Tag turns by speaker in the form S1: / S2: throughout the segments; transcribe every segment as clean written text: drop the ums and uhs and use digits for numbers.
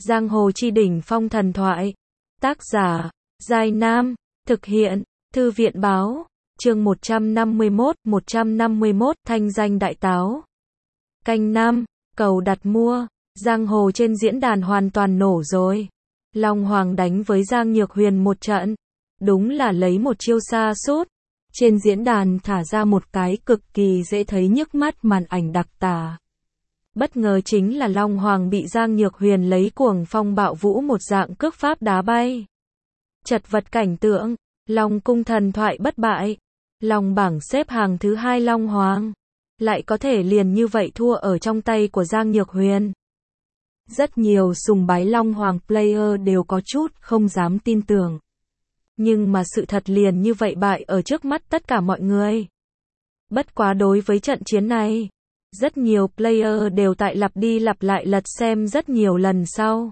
S1: Giang hồ chi đỉnh phong thần thoại. Tác giả, Giai Nam. Thực hiện, Thư viện báo. Chương 151, thanh danh đại táo. Canh 5, cầu đặt mua. Giang hồ trên diễn đàn hoàn toàn nổ rồi. Long Hoàng đánh với Giang Nhược Huyền một trận. Đúng là lấy một chiêu xa sút. Trên diễn đàn thả ra một cái cực kỳ dễ thấy nhức mắt màn ảnh đặc tả. Bất ngờ chính là Long Hoàng bị Giang Nhược Huyền lấy cuồng phong bạo vũ một dạng cước pháp đá bay. Chật vật cảnh tượng, Long cung thần thoại bất bại. Long bảng xếp hàng thứ 2 Long Hoàng. Lại có thể liền như vậy thua ở trong tay của Giang Nhược Huyền. Rất nhiều sùng bái Long Hoàng player đều có chút không dám tin tưởng. Nhưng mà sự thật liền như vậy bại ở trước mắt tất cả mọi người. Bất quá đối với trận chiến này, rất nhiều player đều tại lặp đi lặp lại lật xem rất nhiều lần sau.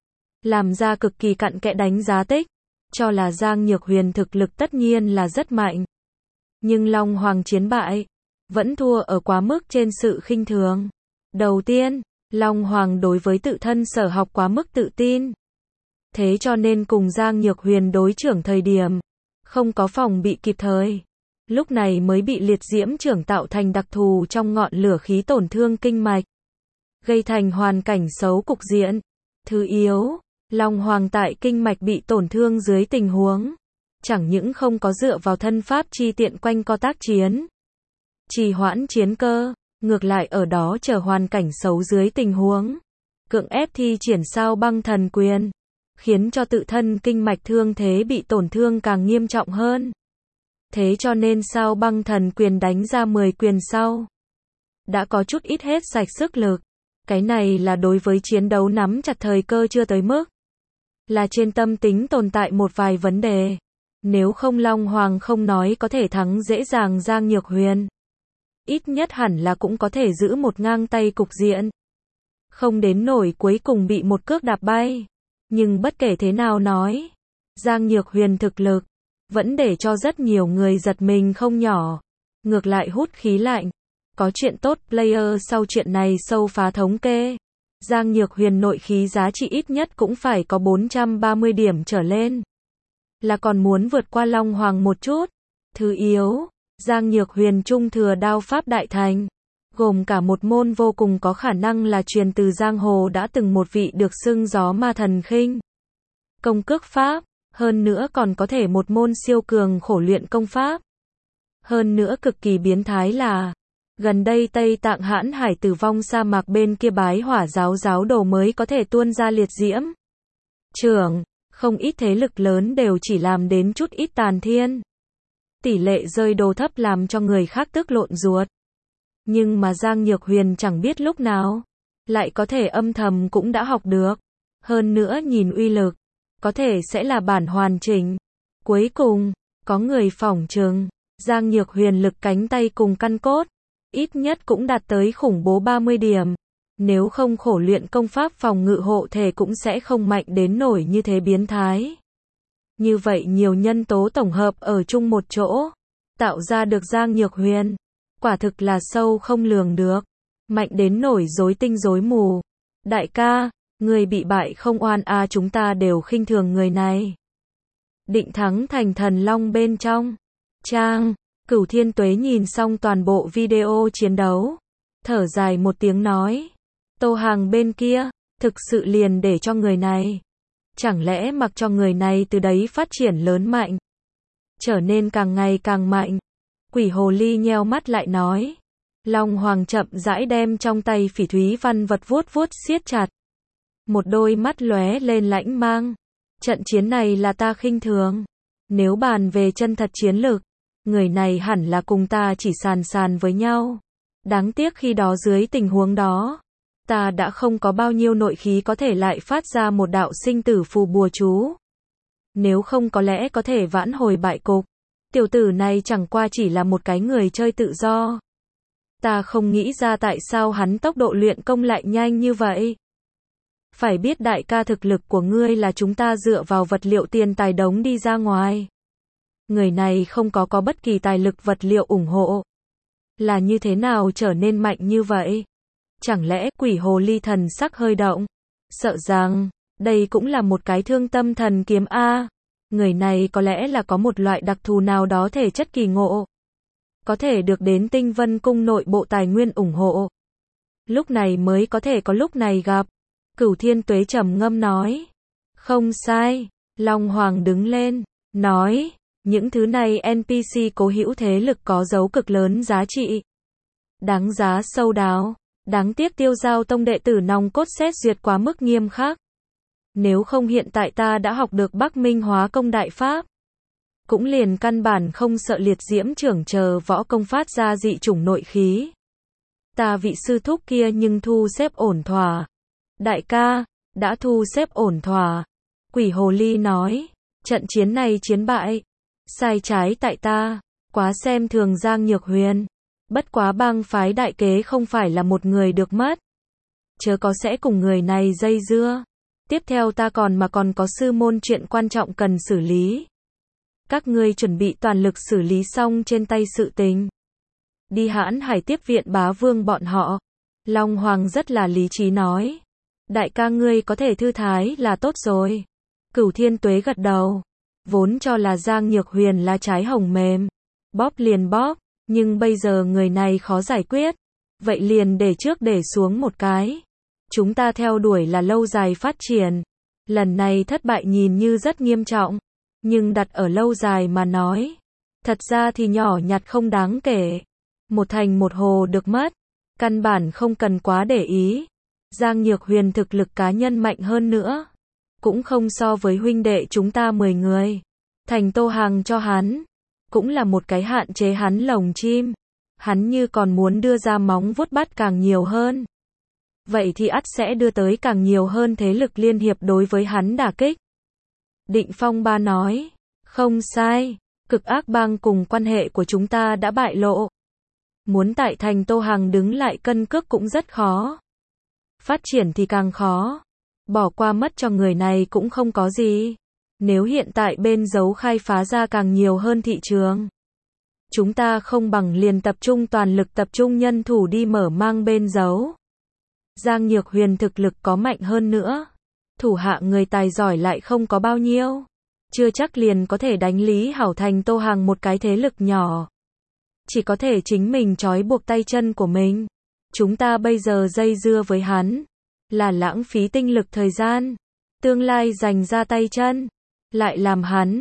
S1: Làm ra cực kỳ cặn kẽ đánh giá tích, cho là Giang Nhược Huyền thực lực tất nhiên là rất mạnh. Nhưng Long Hoàng chiến bại, vẫn thua ở quá mức trên sự khinh thường. Đầu tiên, Long Hoàng đối với tự thân sở học quá mức tự tin. Thế cho nên cùng Giang Nhược Huyền đối trưởng thời điểm, không có phòng bị kịp thời. Lúc này mới bị liệt diễm trưởng tạo thành đặc thù trong ngọn lửa khí tổn thương kinh mạch. Gây thành hoàn cảnh xấu cục diện. Thứ yếu, Long Hoàng tại kinh mạch bị tổn thương dưới tình huống. Chẳng những không có dựa vào thân pháp chi tiện quanh co tác chiến. Trì hoãn chiến cơ, ngược lại ở đó chờ hoàn cảnh xấu dưới tình huống. Cưỡng ép thi triển Sao Băng Thần Quyền. Khiến cho tự thân kinh mạch thương thế bị tổn thương càng nghiêm trọng hơn. Thế cho nên Sao Băng Thần Quyền đánh ra 10 quyền sau, đã có chút ít hết sạch sức lực. Cái này là đối với chiến đấu nắm chặt thời cơ chưa tới mức. Là trên tâm tính tồn tại một vài vấn đề. Nếu không Long Hoàng không nói có thể thắng dễ dàng Giang Nhược Huyền. Ít nhất hẳn là cũng có thể giữ một ngang tay cục diện. Không đến nổi cuối cùng bị một cước đạp bay. Nhưng bất kể thế nào nói, Giang Nhược Huyền thực lực vẫn để cho rất nhiều người giật mình không nhỏ. Ngược lại hút khí lạnh. Có chuyện tốt player sau chuyện này sâu phá thống kê. Giang Nhược Huyền nội khí giá trị ít nhất cũng phải có 430 điểm trở lên. Là còn muốn vượt qua Long Hoàng một chút. Thứ yếu, Giang Nhược Huyền trung thừa đao pháp đại thành. Gồm cả một môn vô cùng có khả năng là truyền từ giang hồ đã từng một vị được xưng gió ma thần khinh công cước pháp. Hơn nữa còn có thể một môn siêu cường khổ luyện công pháp. Hơn nữa cực kỳ biến thái là, gần đây Tây Tạng Hãn Hải tử vong sa mạc bên kia bái hỏa giáo đồ mới có thể tuôn ra liệt diễm trưởng, không ít thế lực lớn đều chỉ làm đến chút ít tàn thiên. Tỷ lệ rơi đồ thấp làm cho người khác tức lộn ruột. Nhưng mà Giang Nhược Huyền chẳng biết lúc nào, lại có thể âm thầm cũng đã học được. Hơn nữa nhìn uy lực, có thể sẽ là bản hoàn chỉnh. Cuối cùng, có người phỏng chừng, Giang Nhược Huyền lực cánh tay cùng căn cốt, ít nhất cũng đạt tới khủng bố 30 điểm. Nếu không khổ luyện công pháp phòng ngự hộ thể cũng sẽ không mạnh đến nổi như thế biến thái. Như vậy nhiều nhân tố tổng hợp ở chung một chỗ, tạo ra được Giang Nhược Huyền. Quả thực là sâu không lường được. Mạnh đến nổi rối tinh rối mù. Đại ca, người bị bại không oan à, chúng ta đều khinh thường người này. Định Thắng thành thần long bên trong. Trang, Cửu Thiên Tuế nhìn xong toàn bộ video chiến đấu. Thở dài một tiếng nói. Tô Hàng bên kia, thực sự liền để cho người này. Chẳng lẽ mặc cho người này từ đấy phát triển lớn mạnh. Trở nên càng ngày càng mạnh. Quỷ hồ ly nheo mắt lại nói. Long Hoàng chậm rãi đem trong tay phỉ thúy văn vật vuốt siết chặt. Một đôi mắt lóe lên lãnh mang. Trận chiến này là ta khinh thường. Nếu bàn về chân thật chiến lực, người này hẳn là cùng ta chỉ sàn với nhau. Đáng tiếc khi đó dưới tình huống đó, ta đã không có bao nhiêu nội khí có thể lại phát ra một đạo sinh tử phù bùa chú. Nếu không có lẽ có thể vãn hồi bại cục. Tiểu tử này chẳng qua chỉ là một cái người chơi tự do. Ta không nghĩ ra tại sao hắn tốc độ luyện công lại nhanh như vậy. Phải biết đại ca thực lực của ngươi là chúng ta dựa vào vật liệu tiền tài đống đi ra ngoài. Người này không có bất kỳ tài lực vật liệu ủng hộ. Là như thế nào trở nên mạnh như vậy? Chẳng lẽ quỷ hồ ly thần sắc hơi động? Sợ rằng, Đây cũng là một cái thương tâm thần kiếm A. Người này có lẽ là có một loại đặc thù nào đó thể chất kỳ ngộ. Có thể được đến Tinh Vân Cung nội bộ tài nguyên ủng hộ. Lúc này mới có thể có lúc này gặp. Cửu Thiên Tuế trầm ngâm nói. Không sai. Long Hoàng đứng lên, nói. Những thứ này NPC cố hữu thế lực có dấu cực lớn giá trị. Đáng giá sâu đáo. Đáng tiếc Tiêu Giao Tông đệ tử nòng cốt xét duyệt quá mức nghiêm khắc. Nếu không hiện tại ta đã học được Bắc Minh Hóa Công Đại Pháp. Cũng liền căn bản không sợ liệt diễm trưởng chờ võ công phát ra dị chủng nội khí. Ta vị sư thúc kia nhưng thu xếp ổn thỏa. Đại ca, đã thu xếp ổn thỏa. Quỷ Hồ Ly nói, trận chiến này chiến bại. Sai trái tại ta, quá xem thường Giang Nhược Huyền. Bất quá bang phái đại kế không phải là một người được mất. Chớ có sẽ cùng người này dây dưa. Tiếp theo ta còn có sư môn chuyện quan trọng cần xử lý. Các ngươi chuẩn bị toàn lực xử lý xong trên tay sự tình. Đi Hãn Hải tiếp viện bá vương bọn họ. Long Hoàng rất là lý trí nói. Đại ca ngươi có thể thư thái là tốt rồi. Cửu Thiên Tuế gật đầu. Vốn cho là Giang Nhược Huyền là trái hồng mềm. Bóp liền bóp. Nhưng bây giờ người này khó giải quyết. Vậy liền để trước để xuống một cái. Chúng ta theo đuổi là lâu dài phát triển. Lần này thất bại nhìn như rất nghiêm trọng. Nhưng đặt ở lâu dài mà nói. Thật ra thì nhỏ nhặt không đáng kể. Một thành một hồ được mất. Căn bản không cần quá để ý. Giang Nhược Huyền thực lực cá nhân mạnh hơn nữa. Cũng không so với huynh đệ chúng ta 10 người. Thành Tô Hàng cho hắn. Cũng là một cái hạn chế hắn lồng chim. Hắn như còn muốn đưa ra móng vuốt bắt càng nhiều hơn. Vậy thì ắt sẽ đưa tới càng nhiều hơn thế lực liên hiệp đối với hắn đả kích. Định Phong Ba nói. Không sai. Cực ác bang cùng quan hệ của chúng ta đã bại lộ. Muốn tại thành Tô Hàng đứng lại cân cước cũng rất khó. Phát triển thì càng khó. Bỏ qua mất cho người này cũng không có gì. Nếu hiện tại bên giấu khai phá ra càng nhiều hơn thị trường. Chúng ta không bằng liền tập trung toàn lực tập trung nhân thủ đi mở mang bên giấu. Giang Nhược Huyền thực lực có mạnh hơn nữa. Thủ hạ người tài giỏi lại không có bao nhiêu. Chưa chắc liền có thể đánh Lý Hảo thành Tô Hàng một cái thế lực nhỏ. Chỉ có thể chính mình trói buộc tay chân của mình. Chúng ta bây giờ dây dưa với hắn. Là lãng phí tinh lực thời gian. Tương lai dành ra tay chân. Lại làm hắn.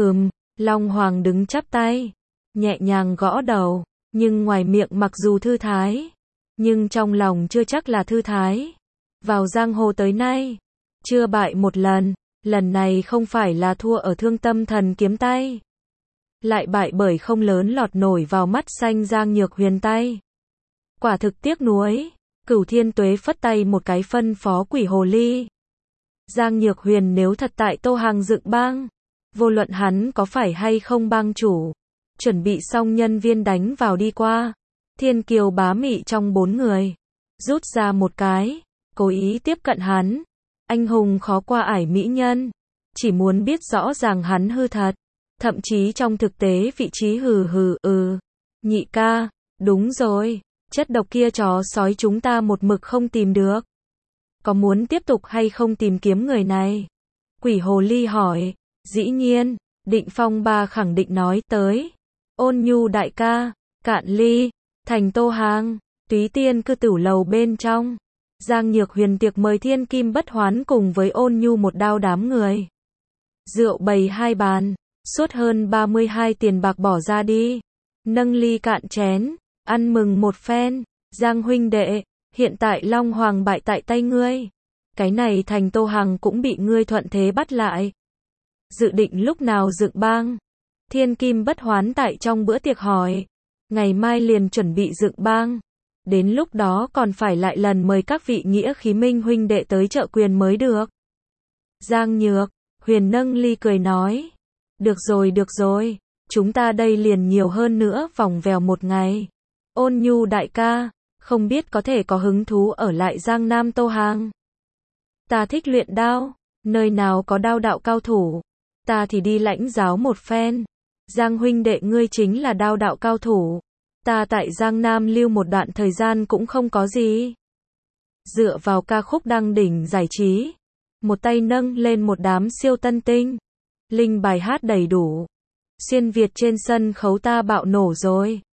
S1: Long Hoàng đứng chắp tay. Nhẹ nhàng gõ đầu. Nhưng ngoài miệng mặc dù thư thái. Nhưng trong lòng chưa chắc là thư thái. Vào giang hồ tới nay. Chưa bại một lần. Lần này không phải là thua ở thương tâm thần kiếm tay. Lại bại bởi không lớn lọt nổi vào mắt xanh Giang Nhược Huyền tay. Quả thực tiếc nuối. Cửu Thiên Tuế phất tay một cái phân phó Quỷ Hồ Ly. Giang Nhược Huyền nếu thật tại Tô Hàng dựng bang. Vô luận hắn có phải hay không bang chủ. Chuẩn bị xong nhân viên đánh vào đi qua. Thiên Kiều bá mị trong 4 người. Rút ra một cái. Cố ý tiếp cận hắn. Anh hùng khó qua ải mỹ nhân. Chỉ muốn biết rõ ràng hắn hư thật. Thậm chí trong thực tế vị trí Nhị ca. Đúng rồi. Chất độc kia chó sói chúng ta một mực không tìm được. Có muốn tiếp tục hay không tìm kiếm người này? Quỷ Hồ Ly hỏi. Dĩ nhiên. Định Phong Ba khẳng định nói tới. Ôn Nhu đại ca. Cạn ly. Thành Tô Hàng. Túy Tiên cư tử lầu bên trong. Giang Nhược Huyền tiệc mời Thiên Kim Bất Hoán cùng với Ôn Nhu một đao đám người. Rượu bày 2 bàn. Suốt hơn 32 tiền bạc bỏ ra đi. Nâng ly cạn chén. Ăn mừng một phen. Giang huynh đệ. Hiện tại Long Hoàng bại tại tay ngươi. Cái này thành Tô Hằng cũng bị ngươi thuận thế bắt lại. Dự định lúc nào dựng bang? Thiên Kim Bất Hoán tại trong bữa tiệc hỏi. Ngày mai liền chuẩn bị dựng bang. Đến lúc đó còn phải lại lần mời các vị nghĩa khí minh huynh đệ tới trợ quyền mới được. Giang Nhược Huyền nâng ly cười nói. Được rồi. Chúng ta đây liền nhiều hơn nữa vòng vèo một ngày. Ôn Nhu đại ca. Không biết có thể có hứng thú ở lại Giang Nam Tô Hàng. Ta thích luyện đao. Nơi nào có đao đạo cao thủ. Ta thì đi lãnh giáo một phen. Giang huynh đệ ngươi chính là đao đạo cao thủ. Ta tại Giang Nam lưu một đoạn thời gian cũng không có gì. Dựa vào ca khúc đăng đỉnh giải trí. một tay nâng lên một đám siêu tân tinh. Linh bài hát đầy đủ. Xuyên Việt trên sân khấu ta bạo nổ rồi.